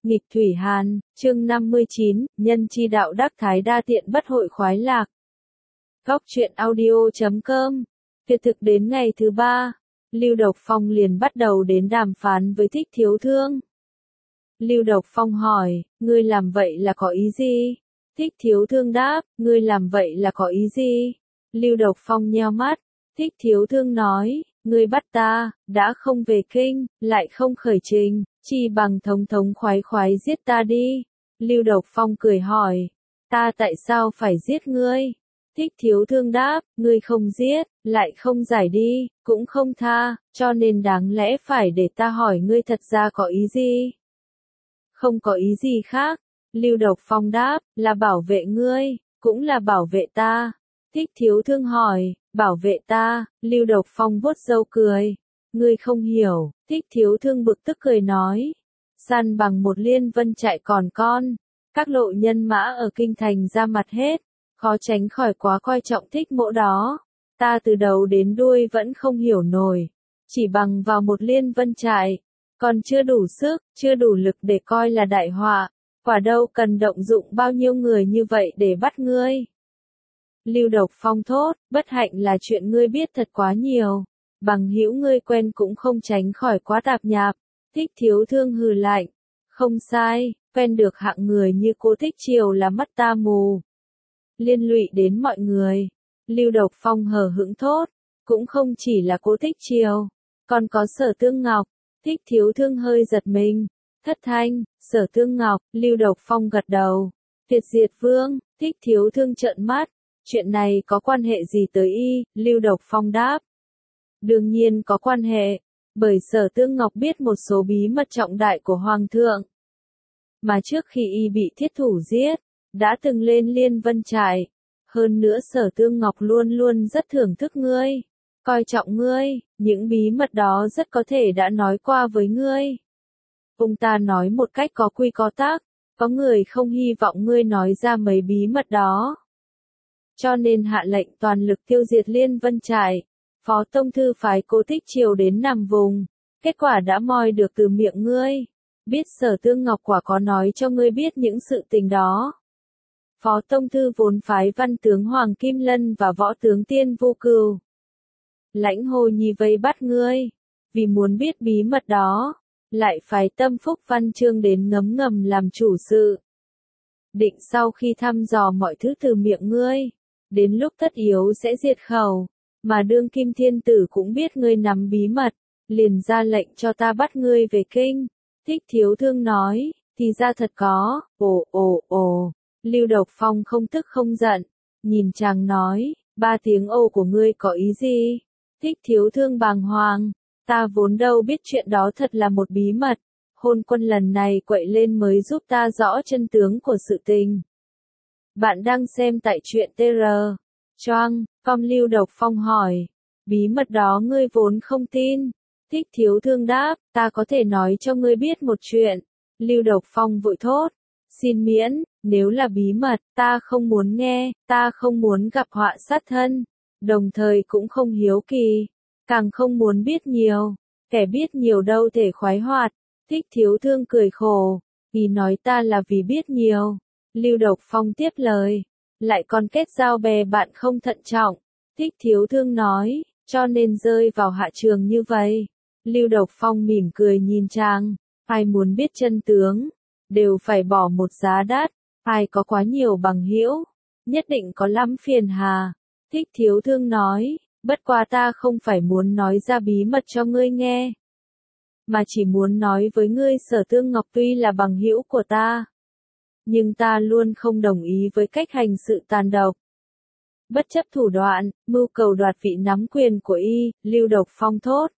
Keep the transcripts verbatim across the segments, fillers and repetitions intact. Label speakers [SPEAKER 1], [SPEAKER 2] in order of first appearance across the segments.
[SPEAKER 1] Nghịch Thủy Hàn, chương năm mươi chín, nhân chi đạo đắc thái đa tiện bất hội khoái lạc. Góc truyện audio chấm com. Tuyệt thực đến ngày thứ ba, Lưu Độc Phong liền bắt đầu đến đàm phán với Thích Thiếu Thương. Lưu Độc Phong hỏi, ngươi làm vậy là có ý gì? Thích Thiếu Thương đáp, ngươi làm vậy là có ý gì? Lưu Độc Phong nheo mắt, Thích Thiếu Thương nói, ngươi bắt ta, đã không về kinh, lại không khởi trình, chi bằng thống thống khoái khoái giết ta đi. Lưu Độc Phong cười hỏi, ta tại sao phải giết ngươi? Thích Thiếu Thương đáp, ngươi không giết, lại không giải đi, cũng không tha, cho nên đáng lẽ phải để ta hỏi ngươi thật ra có ý gì? Không có ý gì khác. Lưu Độc Phong đáp, là bảo vệ ngươi, cũng là bảo vệ ta. Thích Thiếu Thương hỏi, bảo vệ ta, Lưu Độc Phong vuốt râu cười. Ngươi không hiểu, Thích Thiếu Thương bực tức cười nói. Săn bằng một liên vân trại còn con, các lộ nhân mã ở kinh thành ra mặt hết, khó tránh khỏi quá coi trọng Thích Mỗ đó. Ta từ đầu đến đuôi vẫn không hiểu nổi, chỉ bằng vào một liên vân trại, còn chưa đủ sức, chưa đủ lực để coi là đại họa, quả đâu cần động dụng bao nhiêu người như vậy để bắt ngươi. Lưu Độc Phong thốt, bất hạnh là chuyện ngươi biết thật quá nhiều, bằng hữu ngươi quen cũng không tránh khỏi quá tạp nhạp. Thích Thiếu Thương hừ lạnh, không sai, quen được hạng người như cô Thích Triều là mắt ta mù, liên lụy đến mọi người. Lưu Độc Phong hờ hững thốt, cũng không chỉ là cô Thích Triều, còn có Sở Tương Ngọc. Thích Thiếu Thương hơi giật mình, thất thanh, Sở Tương Ngọc. Lưu Độc Phong gật đầu, Tuyệt Diệt Vương. Thích Thiếu Thương trợn mắt, chuyện này có quan hệ gì tới y? Lưu Độc Phong đáp, đương nhiên có quan hệ, bởi Sở Tương Ngọc biết một số bí mật trọng đại của Hoàng thượng, mà trước khi y bị thiết thủ giết, đã từng lên liên vân trại. Hơn nữa Sở Tương Ngọc luôn luôn rất thưởng thức ngươi, coi trọng ngươi, những bí mật đó rất có thể đã nói qua với ngươi. Ông ta nói một cách có quy có tắc, có người không hy vọng ngươi nói ra mấy bí mật đó, cho nên hạ lệnh toàn lực tiêu diệt liên vân trại. Phó Tông Thư phái cô Thích Triều đến nằm vùng, kết quả đã moi được từ miệng ngươi. Biết Sở Tương Ngọc quả có nói cho ngươi biết những sự tình đó. Phó Tông Thư vốn phái văn tướng Hoàng Kim Lân và võ tướng Tiên Vô Cừu, Lãnh Hồ Nhi vây bắt ngươi, vì muốn biết bí mật đó, lại phái Tâm Phúc Văn Chương đến ngấm ngầm làm chủ sự. Định sau khi thăm dò mọi thứ từ miệng ngươi, đến lúc tất yếu sẽ diệt khẩu, mà đương kim thiên tử cũng biết ngươi nắm bí mật, liền ra lệnh cho ta bắt ngươi về kinh. Thích Thiếu Thương nói, thì ra thật có, ồ ồ ồ. Lưu Độc Phong không tức không giận, nhìn chàng nói, ba tiếng ồ của ngươi có ý gì? Thích Thiếu Thương bàng hoàng, ta vốn đâu biết chuyện đó thật là một bí mật, hôn quân lần này quậy lên mới giúp ta rõ chân tướng của sự tình. Bạn đang xem tại truyện tê rờ. Choang, com. Lưu Độc Phong hỏi, bí mật đó ngươi vốn không tin. Thích Thiếu Thương đáp, ta có thể nói cho ngươi biết một chuyện. Lưu Độc Phong vội thốt, xin miễn, nếu là bí mật, ta không muốn nghe, ta không muốn gặp họa sát thân, đồng thời cũng không hiếu kỳ, càng không muốn biết nhiều, kẻ biết nhiều đâu thể khoái hoạt. Thích Thiếu Thương cười khổ, vì nói ta là vì biết nhiều. Lưu Độc Phong tiếp lời, lại còn kết giao bè bạn không thận trọng. Thích Thiếu Thương nói, cho nên rơi vào hạ trường như vậy. Lưu Độc Phong mỉm cười nhìn chàng, ai muốn biết chân tướng, đều phải bỏ một giá đắt, ai có quá nhiều bằng hữu, nhất định có lắm phiền hà. Thích Thiếu Thương nói, bất quá ta không phải muốn nói ra bí mật cho ngươi nghe, mà chỉ muốn nói với ngươi Sở Tương Ngọc tuy là bằng hữu của ta, nhưng ta luôn không đồng ý với cách hành sự tàn độc, bất chấp thủ đoạn, mưu cầu đoạt vị nắm quyền của y. Lưu Độc Phong thốt,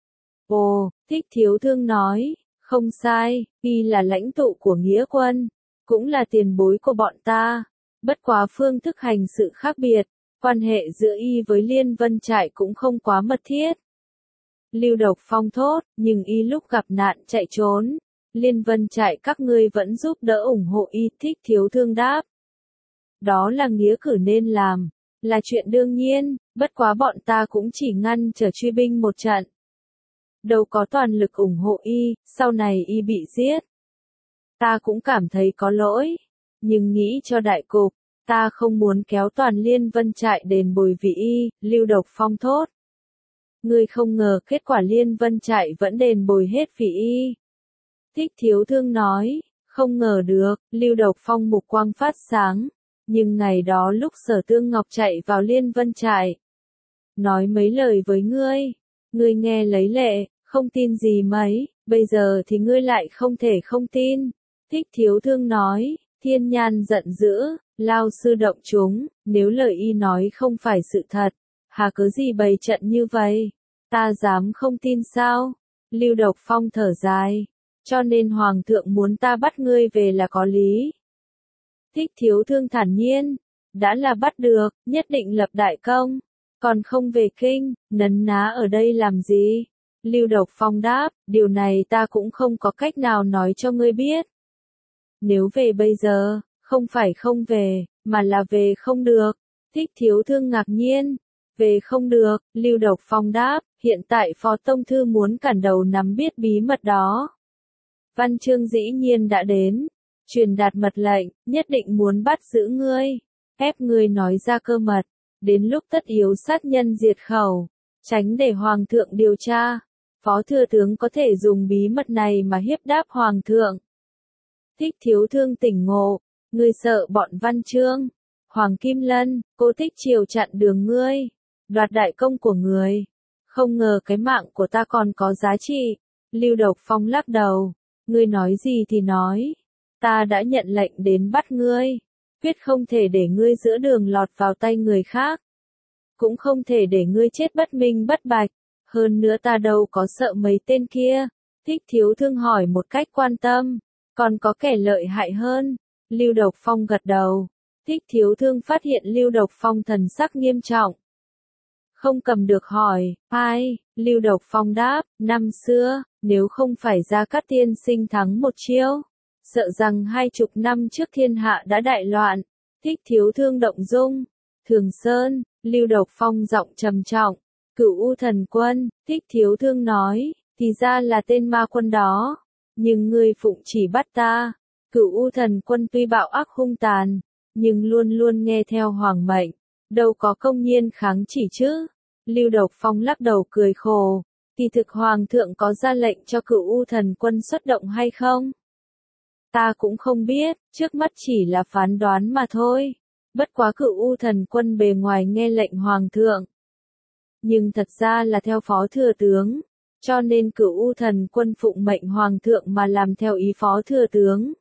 [SPEAKER 1] ồ. Thích Thiếu Thương nói, không sai, y là lãnh tụ của nghĩa quân, cũng là tiền bối của bọn ta, bất quá phương thức hành sự khác biệt, quan hệ giữa y với liên vân trại cũng không quá mật thiết. Lưu Độc Phong thốt, nhưng y lúc gặp nạn chạy trốn, liên vân trại các ngươi vẫn giúp đỡ ủng hộ y. Thích Thiếu Thương đáp, đó là nghĩa cử nên làm, là chuyện đương nhiên, bất quá bọn ta cũng chỉ ngăn trở truy binh một trận, đâu có toàn lực ủng hộ y, sau này y bị giết, Ta cũng cảm thấy có lỗi, nhưng nghĩ cho đại cục, ta không muốn kéo toàn Liên Vân Trại đền bồi vị y, Lưu Độc Phong thốt. Ngươi không ngờ kết quả Liên Vân Trại vẫn đền bồi hết vị y. Thích Thiếu Thương nói, không ngờ được, Lưu Độc Phong mục quang phát sáng, nhưng ngày đó lúc Sở Tương Ngọc chạy vào Liên Vân Trại, nói mấy lời với ngươi, ngươi nghe lấy lệ, không tin gì mấy, bây giờ thì ngươi lại không thể không tin. Thích Thiếu Thương nói, Thiên Nhan giận dữ, lao sư động chúng, nếu lời y nói không phải sự thật, hà cớ gì bày trận như vậy, ta dám không tin sao? Lưu Độc Phong thở dài, cho nên Hoàng thượng muốn ta bắt ngươi về là có lý. Thích Thiếu Thương thản nhiên, đã là bắt được, nhất định lập đại công, còn không về kinh, nấn ná ở đây làm gì? Lưu Độc Phong đáp, điều này ta cũng không có cách nào nói cho ngươi biết. Nếu về bây giờ, không phải không về, mà là về không được. Thích Thiếu Thương ngạc nhiên, về không được, Lưu Độc Phong đáp, hiện tại Phó Tông Thư muốn cản đầu nắm biết bí mật đó. Văn Chương dĩ nhiên đã đến, truyền đạt mật lệnh, nhất định muốn bắt giữ ngươi, ép ngươi nói ra cơ mật, đến lúc tất yếu sát nhân diệt khẩu, tránh để Hoàng thượng điều tra. Phó Thừa Tướng có thể dùng bí mật này mà hiếp đáp Hoàng thượng. Thích Thiếu Thương tỉnh ngộ, ngươi sợ bọn Văn Chương, Hoàng Kim Lân, Cô Thích Triều chặn đường ngươi, đoạt đại công của người, không ngờ cái mạng của ta còn có giá trị. Lưu Độc Phong lắc đầu, ngươi nói gì thì nói, ta đã nhận lệnh đến bắt ngươi, quyết không thể để ngươi giữa đường lọt vào tay người khác, cũng không thể để ngươi chết bất minh bất bạch, hơn nữa ta đâu có sợ mấy tên kia. Thích Thiếu Thương hỏi một cách quan tâm, còn có kẻ lợi hại hơn? Lưu Độc Phong gật đầu. Thích Thiếu Thương phát hiện Lưu Độc Phong thần sắc nghiêm trọng, không cầm được hỏi, ai? Lưu Độc Phong đáp, năm xưa, nếu không phải Gia Cát Tiên sinh thắng một chiêu, sợ rằng hai chục năm trước thiên hạ đã đại loạn. Thích Thiếu Thương động dung, Thường Sơn, Lưu Độc Phong giọng trầm trọng, Cửu U Thần Quân. Thích Thiếu Thương nói, thì ra là tên ma quân đó, nhưng ngươi phụng chỉ bắt ta. Cửu U Thần Quân tuy bạo ác hung tàn, nhưng luôn luôn nghe theo hoàng mệnh, đâu có công nhiên kháng chỉ chứ. Lưu Độc Phong lắc đầu cười khổ, thì thực Hoàng thượng có ra lệnh cho Cửu U Thần Quân xuất động hay không? Ta cũng không biết, trước mắt chỉ là phán đoán mà thôi. Bất quá Cửu U Thần Quân bề ngoài nghe lệnh Hoàng thượng, nhưng thật ra là theo Phó Thừa Tướng, cho nên Cửu U Thần Quân phụng mệnh Hoàng thượng mà làm theo ý Phó Thừa Tướng.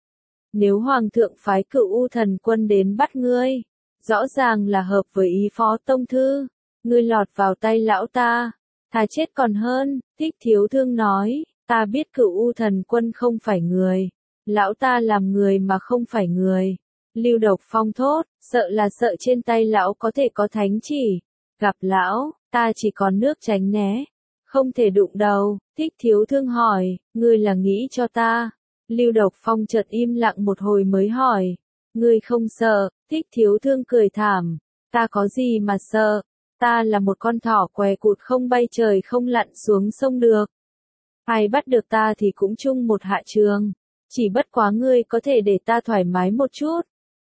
[SPEAKER 1] Nếu Hoàng thượng phái Cửu U Thần Quân đến bắt ngươi, rõ ràng là hợp với ý Phó Tông Thư, ngươi lọt vào tay lão ta, thà chết còn hơn. Thích Thiếu Thương nói, ta biết Cửu U Thần Quân không phải người, lão ta làm người mà không phải người. Lưu Độc Phong thốt, sợ là sợ trên tay lão có thể có thánh chỉ, gặp lão, ta chỉ còn nước tránh né, không thể đụng đầu. Thích Thiếu Thương hỏi, ngươi là nghĩ cho ta? Lưu Độc Phong chợt im lặng một hồi mới hỏi, ngươi không sợ? Thích Thiếu Thương cười thảm, ta có gì mà sợ, ta là một con thỏ què cụt không bay trời không lặn xuống sông được. Ai bắt được ta thì cũng chung một hạ trường, chỉ bất quá ngươi có thể để ta thoải mái một chút.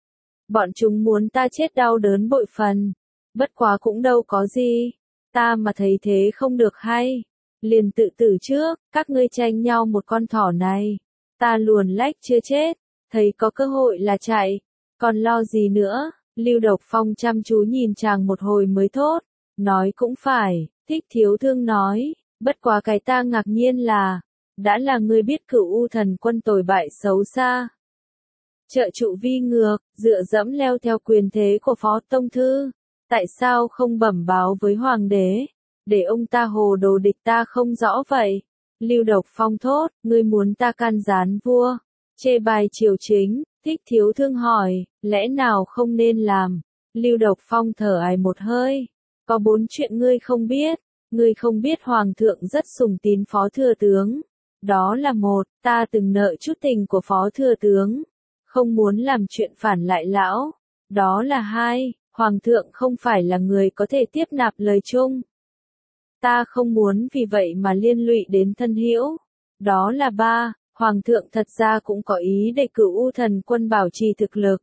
[SPEAKER 1] Bọn chúng muốn ta chết đau đớn bội phần, bất quá cũng đâu có gì, ta mà thấy thế không được hay, liền tự tử trước. Các ngươi tranh nhau một con thỏ này, ta luồn lách chưa chết, thấy có cơ hội là chạy, còn lo gì nữa? Lưu Độc Phong chăm chú nhìn chàng một hồi mới thốt, nói cũng phải. Thích Thiếu Thương nói, bất quá cái ta ngạc nhiên là, đã là ngươi biết Cửu U Thần Quân tồi bại xấu xa, trợ trụ vi ngược, dựa dẫm leo theo quyền thế của Phó Tông Thư, tại sao không bẩm báo với Hoàng đế, để ông ta hồ đồ địch ta không rõ vậy? Lưu Độc Phong thốt, ngươi muốn ta can gián vua, chê bài triều chính? Thích Thiếu Thương hỏi, lẽ nào không nên làm? Lưu Độc Phong thở ải một hơi, có bốn chuyện ngươi không biết. Ngươi không biết Hoàng thượng rất sùng tín Phó Thừa Tướng. Đó là một, ta từng nợ chút tình của Phó Thừa Tướng, không muốn làm chuyện phản lại lão. Đó là hai, Hoàng thượng không phải là người có thể tiếp nạp lời chung, ta không muốn vì vậy mà liên lụy đến thân hữu. Đó là ba, Hoàng thượng thật ra cũng có ý để cử U Thần quân bảo trì thực lực,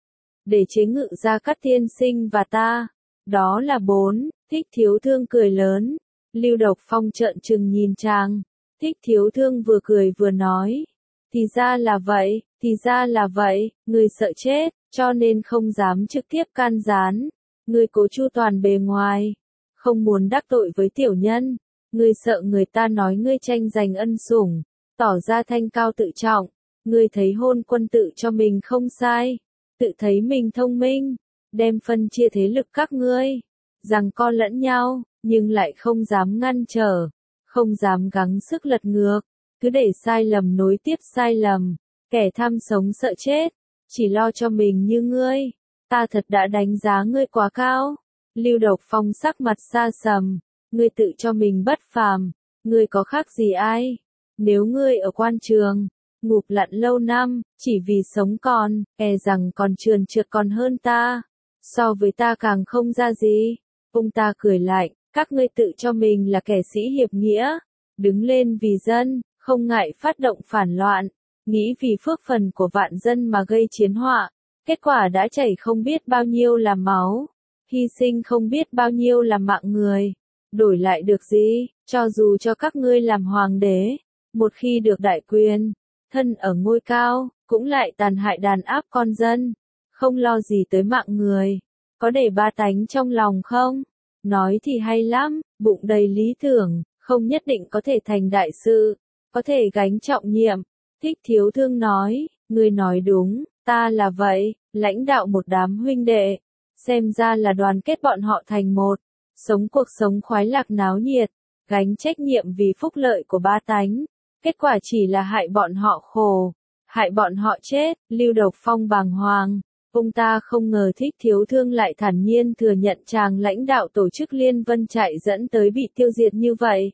[SPEAKER 1] để chế ngự Gia Cát tiên sinh và ta. Đó là bốn. Thích Thiếu Thương cười lớn. Lưu Độc Phong trợn trừng nhìn chàng. Thích Thiếu Thương vừa cười vừa nói. Thì ra là vậy, thì ra là vậy, người sợ chết, cho nên không dám trực tiếp can gián. Người cố chu toàn bề ngoài, không muốn đắc tội với tiểu nhân. Người sợ người ta nói ngươi tranh giành ân sủng, tỏ ra thanh cao tự trọng. Người thấy hôn quân tự cho mình không sai, tự thấy mình thông minh, đem phân chia thế lực các ngươi, giằng co lẫn nhau, nhưng lại không dám ngăn trở, không dám gắng sức lật ngược, cứ để sai lầm nối tiếp sai lầm, kẻ tham sống sợ chết, chỉ lo cho mình như ngươi, ta thật đã đánh giá ngươi quá cao. Lưu Độc Phong sắc mặt xa sầm, ngươi tự cho mình bất phàm, ngươi có khác gì ai? Nếu ngươi ở quan trường, ngục lặn lâu năm, chỉ vì sống còn, e rằng còn trườn trượt còn hơn ta, so với ta càng không ra gì. Ông ta cười lạnh, các ngươi tự cho mình là kẻ sĩ hiệp nghĩa, đứng lên vì dân, không ngại phát động phản loạn, nghĩ vì phước phần của vạn dân mà gây chiến họa, kết quả đã chảy không biết bao nhiêu là máu, hy sinh không biết bao nhiêu là mạng người, đổi lại được gì, cho dù cho các ngươi làm hoàng đế, một khi được đại quyền, thân ở ngôi cao, cũng lại tàn hại đàn áp con dân, không lo gì tới mạng người, có để ba tánh trong lòng không? Nói thì hay lắm, bụng đầy lý tưởng, không nhất định có thể thành đại sự, có thể gánh trọng nhiệm. Thích Thiếu Thương nói, ngươi nói đúng, ta là vậy, lãnh đạo một đám huynh đệ, xem ra là đoàn kết bọn họ thành một, sống cuộc sống khoái lạc náo nhiệt, gánh trách nhiệm vì phúc lợi của ba tánh, kết quả chỉ là hại bọn họ khổ, hại bọn họ chết. Lưu Độc Phong bàng hoàng, ông ta không ngờ Thích Thiếu Thương lại thản nhiên thừa nhận chàng lãnh đạo tổ chức Liên Vân Trại dẫn tới bị tiêu diệt như vậy.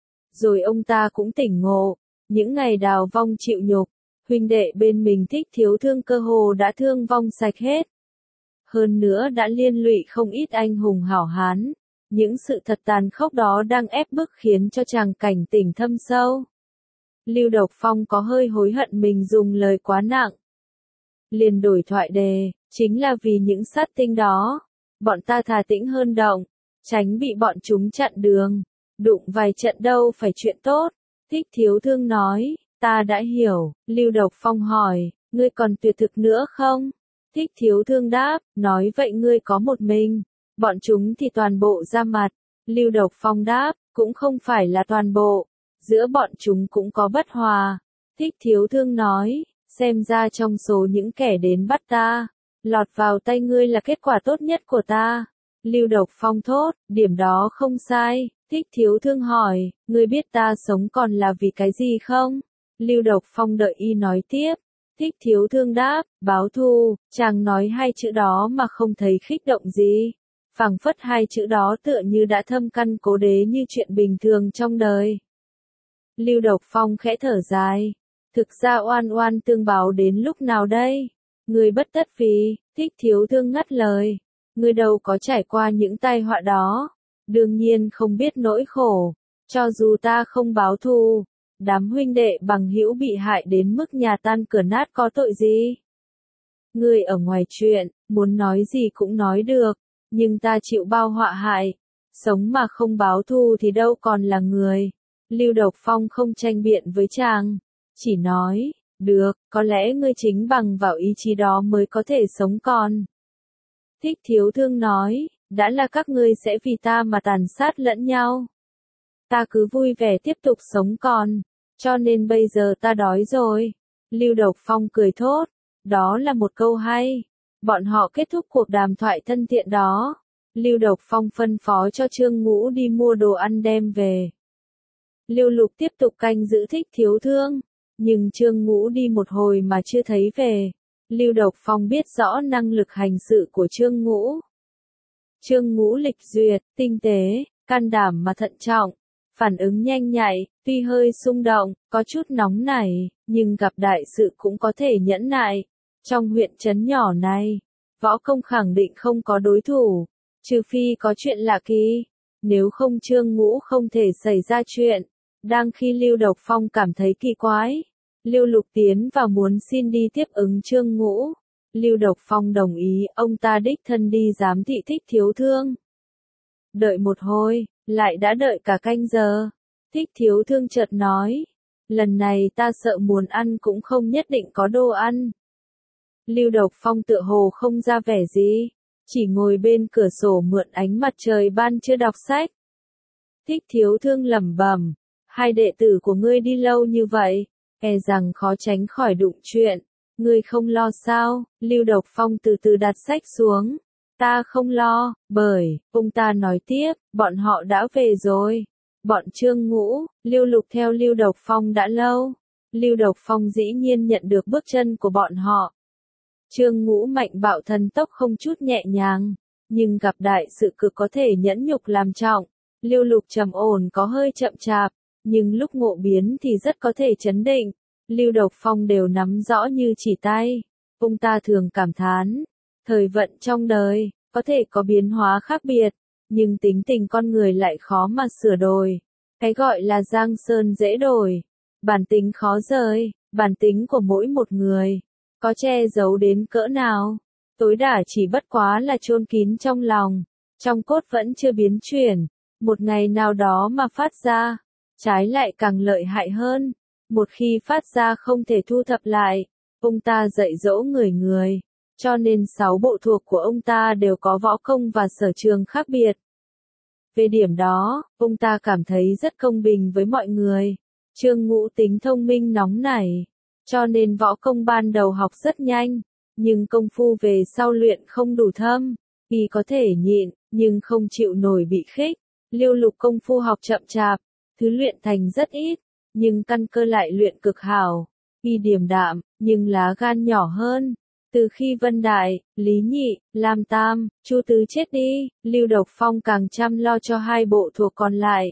[SPEAKER 1] Rồi ông ta cũng tỉnh ngộ, những ngày đào vong chịu nhục, huynh đệ bên mình Thích Thiếu Thương cơ hồ đã thương vong sạch hết. Hơn nữa đã liên lụy không ít anh hùng hảo hán, những sự thật tàn khốc đó đang ép bức khiến cho chàng cảnh tỉnh thâm sâu. Lưu Độc Phong có hơi hối hận mình dùng lời quá nặng. Liền đổi thoại đề, chính là vì những sát tinh đó, bọn ta thà tĩnh hơn động, tránh bị bọn chúng chặn đường, đụng vài trận đâu phải chuyện tốt. Thích Thiếu Thương nói, ta đã hiểu. Lưu Độc Phong hỏi, ngươi còn tuyệt thực nữa không? Thích Thiếu Thương đáp, nói vậy ngươi có một mình, bọn chúng thì toàn bộ ra mặt. Lưu Độc Phong đáp, cũng không phải là toàn bộ, giữa bọn chúng cũng có bất hòa. Thích Thiếu Thương nói, xem ra trong số những kẻ đến bắt ta, lọt vào tay ngươi là kết quả tốt nhất của ta. Lưu Độc Phong thốt, điểm đó không sai. Thích Thiếu Thương hỏi, ngươi biết ta sống còn là vì cái gì không? Lưu Độc Phong đợi y nói tiếp. Thích Thiếu Thương đáp, báo thù. Chàng nói hai chữ đó mà không thấy khích động gì, phảng phất hai chữ đó tựa như đã thâm căn cố đế như chuyện bình thường trong đời. Lưu Độc Phong khẽ thở dài, thực ra oan oan tương báo đến lúc nào đây? Ngươi bất tất vì. Thích Thiếu Thương ngắt lời, ngươi đâu có trải qua những tai họa đó, đương nhiên không biết nỗi khổ. Cho dù ta không báo thù, đám huynh đệ bằng hữu bị hại đến mức nhà tan cửa nát có tội gì? Ngươi ở ngoài chuyện, muốn nói gì cũng nói được, nhưng ta chịu bao họa hại, sống mà không báo thù thì đâu còn là người. Lưu Độc Phong không tranh biện với chàng, chỉ nói, được, có lẽ ngươi chính bằng vào ý chí đó mới có thể sống còn. Thích Thiếu Thương nói, đã là các ngươi sẽ vì ta mà tàn sát lẫn nhau, ta cứ vui vẻ tiếp tục sống còn, cho nên bây giờ ta đói rồi. Lưu Độc Phong cười thốt, đó là một câu hay. Bọn họ kết thúc cuộc đàm thoại thân thiện đó. Lưu Độc Phong phân phó cho Trương Ngũ đi mua đồ ăn đem về. Lưu Lục tiếp tục canh giữ Thích Thiếu Thương, nhưng Trương Ngũ đi một hồi mà chưa thấy về. Lưu Độc Phong biết rõ năng lực hành sự của Trương Ngũ. Trương Ngũ lịch duyệt, tinh tế, can đảm mà thận trọng, phản ứng nhanh nhạy, tuy hơi xung động, có chút nóng nảy, nhưng gặp đại sự cũng có thể nhẫn nại. Trong huyện trấn nhỏ này, võ công khẳng định không có đối thủ, trừ phi có chuyện lạ kỳ, nếu không Trương Ngũ không thể xảy ra chuyện. Đang khi Lưu Độc Phong cảm thấy kỳ quái, Lưu Lục tiến vào muốn xin đi tiếp ứng Trương Ngũ. Lưu Độc Phong đồng ý, ông ta đích thân đi giám thị Thích Thiếu Thương. Đợi một hồi, lại đã đợi cả canh giờ. Thích Thiếu Thương chợt nói, lần này ta sợ muốn ăn cũng không nhất định có đồ ăn. Lưu Độc Phong tựa hồ không ra vẻ gì, chỉ ngồi bên cửa sổ mượn ánh mặt trời ban trưa đọc sách. Thích Thiếu Thương lẩm bẩm, hai đệ tử của ngươi đi lâu như vậy, e rằng khó tránh khỏi đụng chuyện, ngươi không lo sao? Lưu Độc Phong từ từ đặt sách xuống. Ta không lo, bởi, ông ta nói tiếp, bọn họ đã về rồi. Bọn Trương Ngũ, Lưu Lục theo Lưu Độc Phong đã lâu. Lưu Độc Phong dĩ nhiên nhận được bước chân của bọn họ. Trương Ngũ mạnh bạo thần tốc không chút nhẹ nhàng, nhưng gặp đại sự cực có thể nhẫn nhục làm trọng. Lưu Lục trầm ổn có hơi chậm chạp, nhưng lúc ngộ biến thì rất có thể chấn định. Lưu Độc Phong đều nắm rõ như chỉ tay. Ông ta thường cảm thán, thời vận trong đời, có thể có biến hóa khác biệt, nhưng tính tình con người lại khó mà sửa đổi. Cái gọi là giang sơn dễ đổi, bản tính khó rời, bản tính của mỗi một người, có che giấu đến cỡ nào, tối đa chỉ bất quá là chôn kín trong lòng, trong cốt vẫn chưa biến chuyển, một ngày nào đó mà phát ra, trái lại càng lợi hại hơn, một khi phát ra không thể thu thập lại. Ông ta dạy dỗ người người, cho nên sáu bộ thuộc của ông ta đều có võ công và sở trường khác biệt. Về điểm đó, ông ta cảm thấy rất công bình với mọi người. Trương Ngũ tính thông minh nóng nảy, cho nên võ công ban đầu học rất nhanh, nhưng công phu về sau luyện không đủ thâm, y có thể nhịn, nhưng không chịu nổi bị khích. Lưu Lục công phu học chậm chạp, thứ luyện thành rất ít, nhưng căn cơ lại luyện cực hảo. Y điềm đạm, nhưng lá gan nhỏ hơn. Từ khi Vân Đại, Lý Nhị, Lam Tam, Chu Tứ chết đi, Lưu Độc Phong càng chăm lo cho hai bộ thuộc còn lại.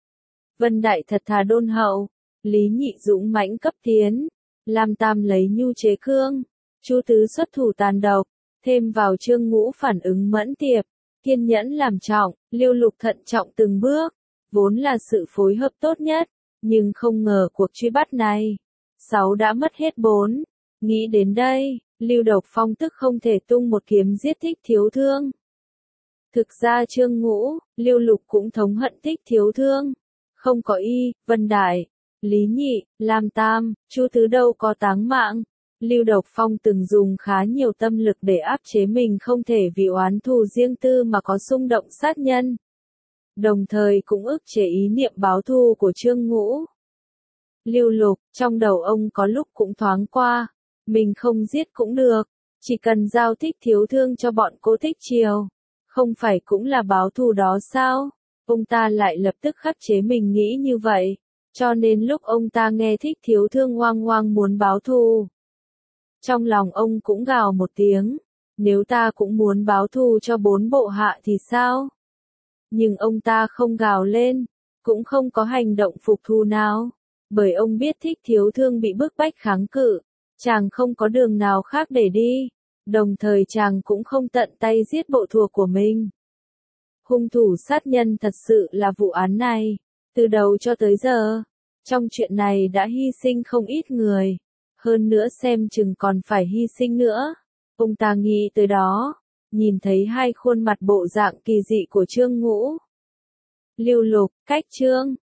[SPEAKER 1] Vân Đại thật thà đôn hậu, Lý Nhị dũng mãnh cấp tiến, Lam Tam lấy nhu chế cương, Chu Tứ xuất thủ tàn độc, thêm vào Trương Ngũ phản ứng mẫn tiệp, kiên nhẫn làm trọng, Lưu Lục thận trọng từng bước, vốn là sự phối hợp tốt nhất, nhưng không ngờ cuộc truy bắt này, sáu đã mất hết bốn. Nghĩ đến đây, Lưu Độc Phong tức không thể tung một kiếm giết Thích Thiếu Thương. Thực ra Trương Ngũ, Lưu Lục cũng thống hận Thích Thiếu Thương. Không có y, Vân Đại, Lý Nhị, Lam Tam, Chu Tứ đâu có táng mạng. Lưu Độc Phong từng dùng khá nhiều tâm lực để áp chế mình không thể vì oán thù riêng tư mà có xung động sát nhân. Đồng thời cũng ức chế ý niệm báo thù của Trương Ngũ. Lưu Lục, trong đầu ông có lúc cũng thoáng qua, mình không giết cũng được, chỉ cần giao Thích Thiếu Thương cho bọn cô Thích Triều, không phải cũng là báo thù đó sao? Ông ta lại lập tức khắc chế mình nghĩ như vậy, cho nên lúc ông ta nghe Thích Thiếu Thương oang oang muốn báo thù, trong lòng ông cũng gào một tiếng, nếu ta cũng muốn báo thù cho bốn bộ hạ thì sao? Nhưng ông ta không gào lên, cũng không có hành động phục thù nào, bởi ông biết Thích Thiếu Thương bị bức bách kháng cự, chàng không có đường nào khác để đi, đồng thời chàng cũng không tận tay giết bộ thuộc của mình. Hung thủ sát nhân thật sự là vụ án này, từ đầu cho tới giờ, trong chuyện này đã hy sinh không ít người, hơn nữa xem chừng còn phải hy sinh nữa. Ông ta nghĩ tới đó, nhìn thấy hai khuôn mặt bộ dạng kỳ dị của Trương Ngũ, Lưu Lục, Cách Trương,